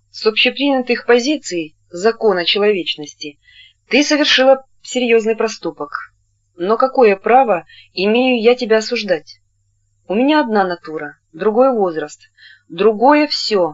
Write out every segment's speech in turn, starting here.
С общепринятых позиций закона человечности ты совершила серьезный проступок. Но какое право имею я тебя осуждать? У меня одна натура, другой возраст, другое все.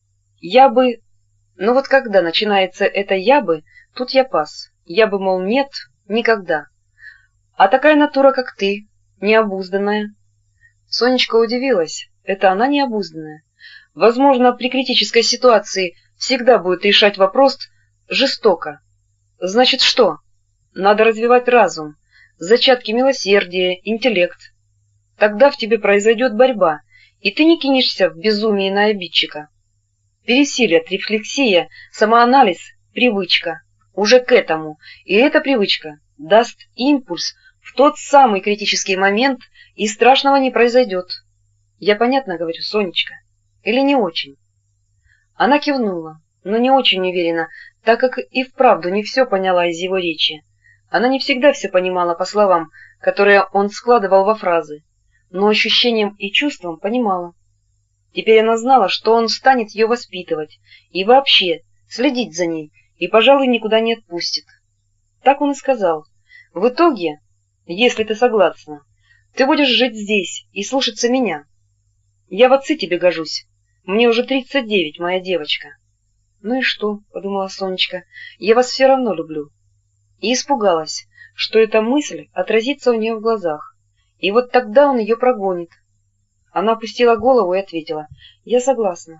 Я бы... Но вот когда начинается это «я бы», тут я пас. Я бы, мол, нет, никогда. А такая натура, как ты, необузданная. Сонечка удивилась. Это она необузданная. Возможно, при критической ситуации всегда будет решать вопрос жестоко. Значит, что? Надо развивать разум, зачатки милосердия, интеллект. Тогда в тебе произойдет борьба, и ты не кинешься в безумие на обидчика. Пересилят рефлексия, самоанализ, привычка. Уже к этому, и эта привычка даст импульс в тот самый критический момент, и страшного не произойдет. Я понятно говорю, Сонечка? Или не очень? Она кивнула, но не очень уверенно, так как и вправду не все поняла из его речи. Она не всегда все понимала по словам, которые он складывал во фразы, но ощущением и чувством понимала. Теперь она знала, что он станет ее воспитывать и вообще следить за ней, и, пожалуй, никуда не отпустит. Так он и сказал. В итоге, если ты согласна, ты будешь жить здесь и слушаться меня. Я в отцы тебе гожусь. Мне уже 39, моя девочка. Ну и что, подумала Сонечка, я вас все равно люблю. И испугалась, что эта мысль отразится у нее в глазах, и вот тогда он ее прогонит. Она опустила голову и ответила: «Я согласна».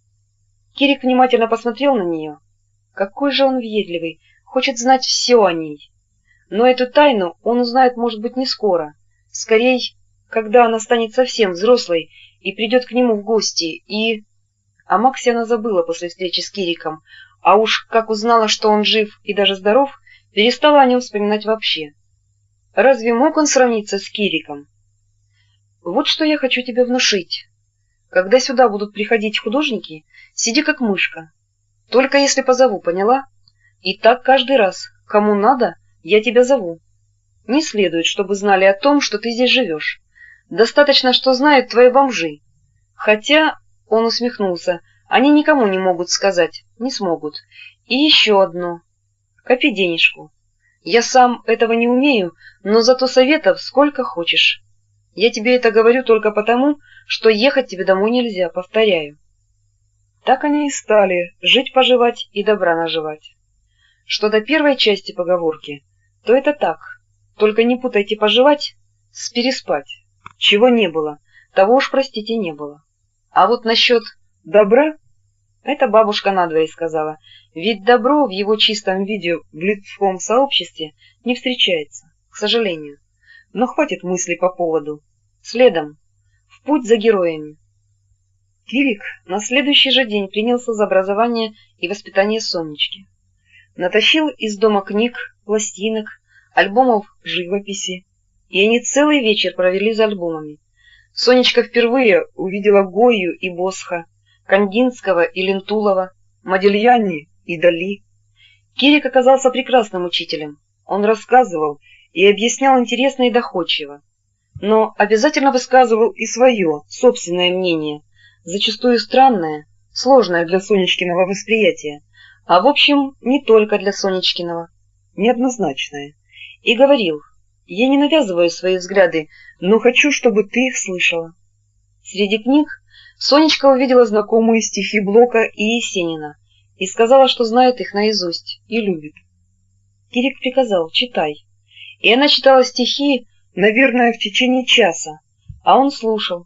Кирик внимательно посмотрел на нее. Какой же он въедливый, хочет знать все о ней. Но эту тайну он узнает, может быть, не скоро. Скорее, когда она станет совсем взрослой и придет к нему в гости, и... О Максе она забыла после встречи с Кириком, а уж как узнала, что он жив и даже здоров, перестала о нем вспоминать вообще. Разве мог он сравниться с Кириком? Вот что я хочу тебе внушить. Когда сюда будут приходить художники, сиди как мышка. Только если позову, поняла? И так каждый раз. Кому надо, я тебя зову. Не следует, чтобы знали о том, что ты здесь живешь. Достаточно, что знают твои бомжи. Хотя, он усмехнулся, они никому не могут сказать, не смогут. И еще одно. Копи денежку. Я сам этого не умею, но зато советов сколько хочешь. Я тебе это говорю только потому, что ехать тебе домой нельзя, повторяю. Так они и стали жить-поживать и добра наживать. Что до первой части поговорки, то это так. Только не путайте поживать с переспать. Чего не было, того уж, простите, не было. А вот насчет добра, это бабушка надвое сказала, ведь добро в его чистом виде в людском сообществе не встречается, к сожалению. Но хватит мыслей по поводу. Следом, в путь за героями. Кирик на следующий же день принялся за образование и воспитание Сонечки. Натащил из дома книг, пластинок, альбомов живописи, и они целый вечер провели за альбомами. Сонечка впервые увидела Гойю и Босха, Кандинского и Лентулова, Модильяни и Дали. Кирик оказался прекрасным учителем. Он рассказывал и объяснял интересно и доходчиво, но обязательно высказывал и свое, собственное мнение, зачастую странное, сложное для Сонечкиного восприятия, а в общем не только для Сонечкиного, неоднозначное, и говорил: «Я не навязываю свои взгляды, но хочу, чтобы ты их слышала». Среди книг Сонечка увидела знакомые стихи Блока и Есенина и сказала, что знает их наизусть и любит. Кирик приказал: «Читай». И она читала стихи, наверное, в течение часа, а он слушал.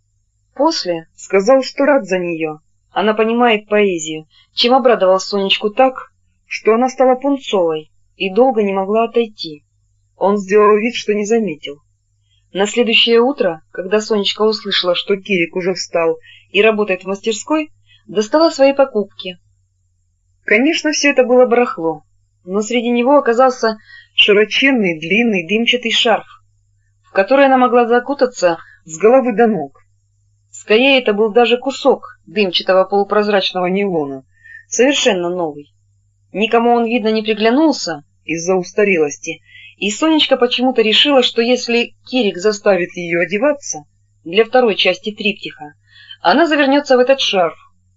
После сказал, что рад за нее. Она понимает поэзию, чем обрадовал Сонечку так, что она стала пунцовой и долго не могла отойти. Он сделал вид, что не заметил. На следующее утро, когда Сонечка услышала, что Кирик уже встал и работает в мастерской, достала свои покупки. Конечно, все это было барахло, но среди него оказался широченный, длинный, дымчатый шарф, в который она могла закутаться с головы до ног. Скорее, это был даже кусок дымчатого полупрозрачного нейлона, совершенно новый. Никому он, видно, не приглянулся из-за устарелости, и Сонечка почему-то решила, что если Кирик заставит ее одеваться для второй части триптиха, она завернется в этот шарф.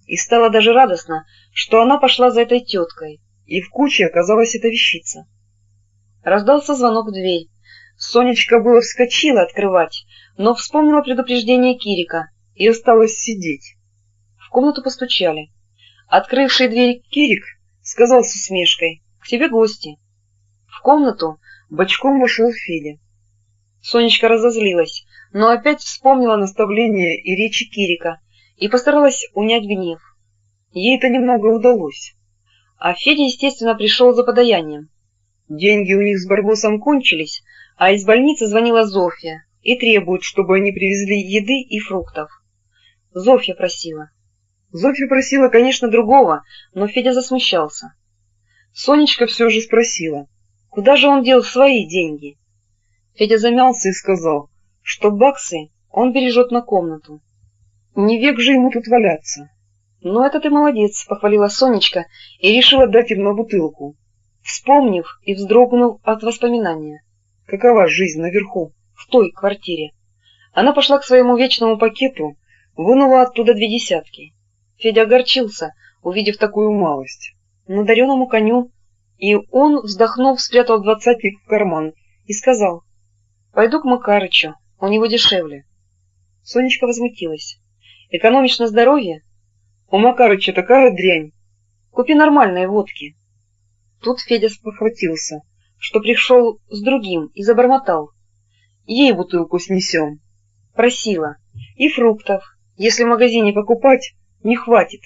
и стало даже радостно, что она пошла за этой теткой, и в куче оказалась эта вещица. Раздался звонок в дверь. Сонечка было вскочила открывать, но вспомнила предупреждение Кирика и осталась сидеть. В комнату постучали. Открывший дверь Кирик сказал с усмешкой: «К тебе гости». В комнату бочком вошел Федя. Сонечка разозлилась, но опять вспомнила наставления и речи Кирика и постаралась унять гнев. Ей это немного удалось. А Федя, естественно, пришел за подаянием. Деньги у них с Барбосом кончились, а из больницы звонила Зофья и требует, чтобы они привезли еды и фруктов. Зофья просила. Зофья просила, конечно, другого, но Федя засмущался. Сонечка все же спросила, куда же он дел свои деньги. Федя замялся и сказал, что баксы он бережет на комнату. Не век же ему тут валяться. «Ну, это ты молодец», — похвалила Сонечка и решила дать им на бутылку, вспомнив и вздрогнув от воспоминания. Какова жизнь наверху, в той квартире? Она пошла к своему вечному пакету, вынула оттуда 2 десятки. Федя огорчился, увидев такую малость, но дареному коню, и он, вздохнув, спрятал 20-ник в карман и сказал: «Пойду к Макарычу, у него дешевле». Сонечка возмутилась. «Экономишь на здоровье? У Макарыча такая дрянь. Купи нормальной водки». Тут Федя спохватился, что пришел с другим, и забормотал: «Ей бутылку снесем». Просила. И фруктов, если в магазине покупать, не хватит.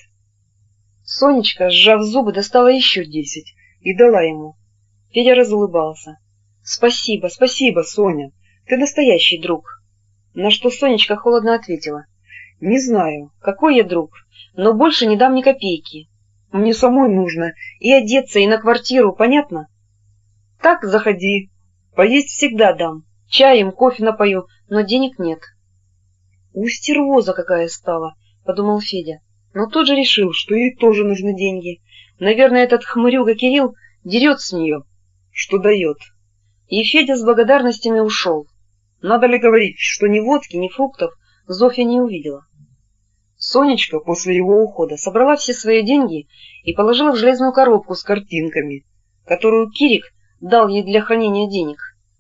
Сонечка, сжав зубы, достала еще 10 и дала ему. Федя разулыбался. «Спасибо, спасибо, Соня, ты настоящий друг». На что Сонечка холодно ответила: «Не знаю, какой я друг, но больше не дам ни копейки. Мне самой нужно и одеться, и на квартиру, понятно? Так заходи, поесть всегда дам, чаем, кофе напою, но денег нет». «У стервоза какая стала», — подумал Федя, но тут же решил, что ей тоже нужны деньги. Наверное, этот хмырюга Кирилл дерет с нее, что дает. И Федя с благодарностями ушел. Надо ли говорить, что ни водки, ни фруктов Зофья не увидела. Сонечка после его ухода собрала все свои деньги и положила в железную коробку с картинками, которую Кирик дал ей для хранения денег.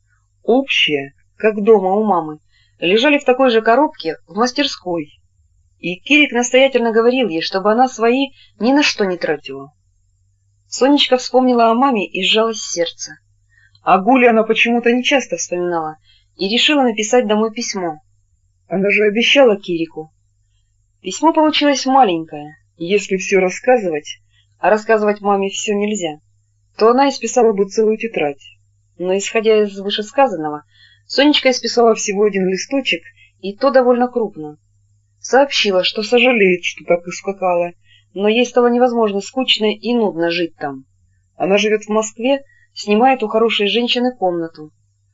Общие, как дома у мамы, лежали в такой же коробке в мастерской, и Кирик настоятельно говорил ей, чтобы она свои ни на что не тратила. Сонечка вспомнила о маме и сжалось сердце. О Гуле она почему-то нечасто вспоминала и решила написать домой письмо. Она же обещала Кирику. Письмо получилось маленькое. Если все рассказывать, а рассказывать маме все нельзя, то она исписала бы целую тетрадь. Но, исходя из вышесказанного, Сонечка исписала всего 1 листочек, и то довольно крупно. Сообщила, что сожалеет, что так ускакала, но ей стало невозможно скучно и нудно жить там. Она живет в Москве, снимает у хорошей женщины комнату.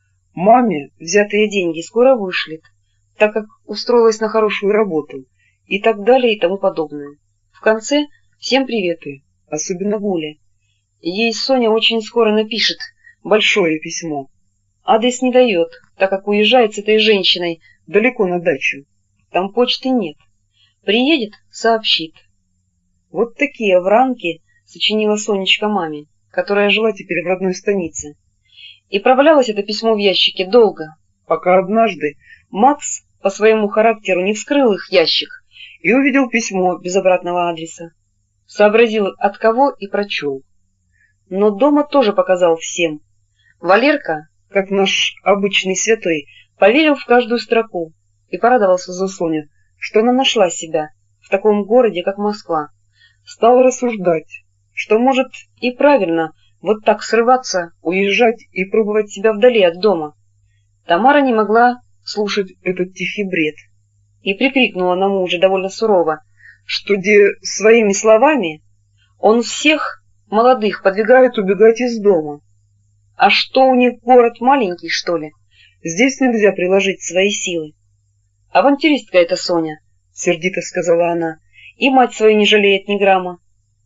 Маме взятые деньги скоро вышлет, так как устроилась на хорошую работу, и так далее и тому подобное. В конце всем приветы, особенно Гуле. Ей Соня очень скоро напишет большое письмо. Адрес не дает, так как уезжает с этой женщиной далеко на дачу. Там почты нет. Приедет — сообщит. Вот такие вранки сочинила Сонечка маме, которая жила теперь в родной станице. И провалялось это письмо в ящике долго, пока однажды Макс по своему характеру не вскрыл их ящик и увидел письмо без обратного адреса. Сообразил, от кого, и прочел. Но дома тоже показал всем. Валерка, как наш обычный святой, поверил в каждую строку и порадовался за Соню, что она нашла себя в таком городе, как Москва. Стал рассуждать, что, может, и правильно вот так срываться, уезжать и пробовать себя вдали от дома. Тамара не могла слушать этот тихий бред и прикрикнула на мужа довольно сурово, что своими словами он всех молодых подвигает убегать из дома. А что, у них город маленький, что ли? Здесь нельзя приложить свои силы. «Авантюристка эта Соня», — сердито сказала она, — «и мать свою не жалеет ни грамма».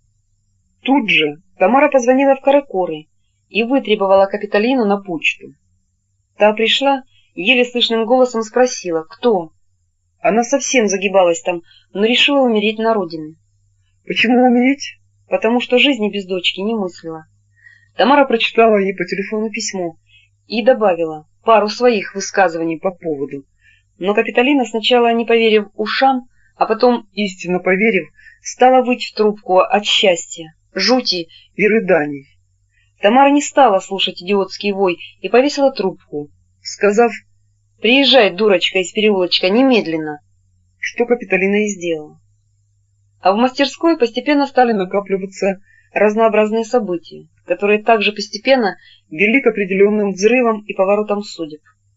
Тут же Тамара позвонила в Каракоры и вытребовала Капитолину на почту. Та пришла, еле слышным голосом спросила, кто. Она совсем загибалась там, но решила умереть на родине. Почему умереть? Потому что жизни без дочки не мыслила. Тамара прочитала ей по телефону письмо и добавила пару своих высказываний по поводу. Но Капитолина, сначала не поверив ушам, а потом, истинно поверив, стала выть в трубку от счастья, жути и рыданий. Тамара не стала слушать идиотский вой и повесила трубку, сказав: «Приезжай, дурочка, из переулочка, немедленно», что Капитолина и сделала. А в мастерской постепенно стали накапливаться разнообразные события, которые также постепенно вели к определенным взрывам и поворотам судеб.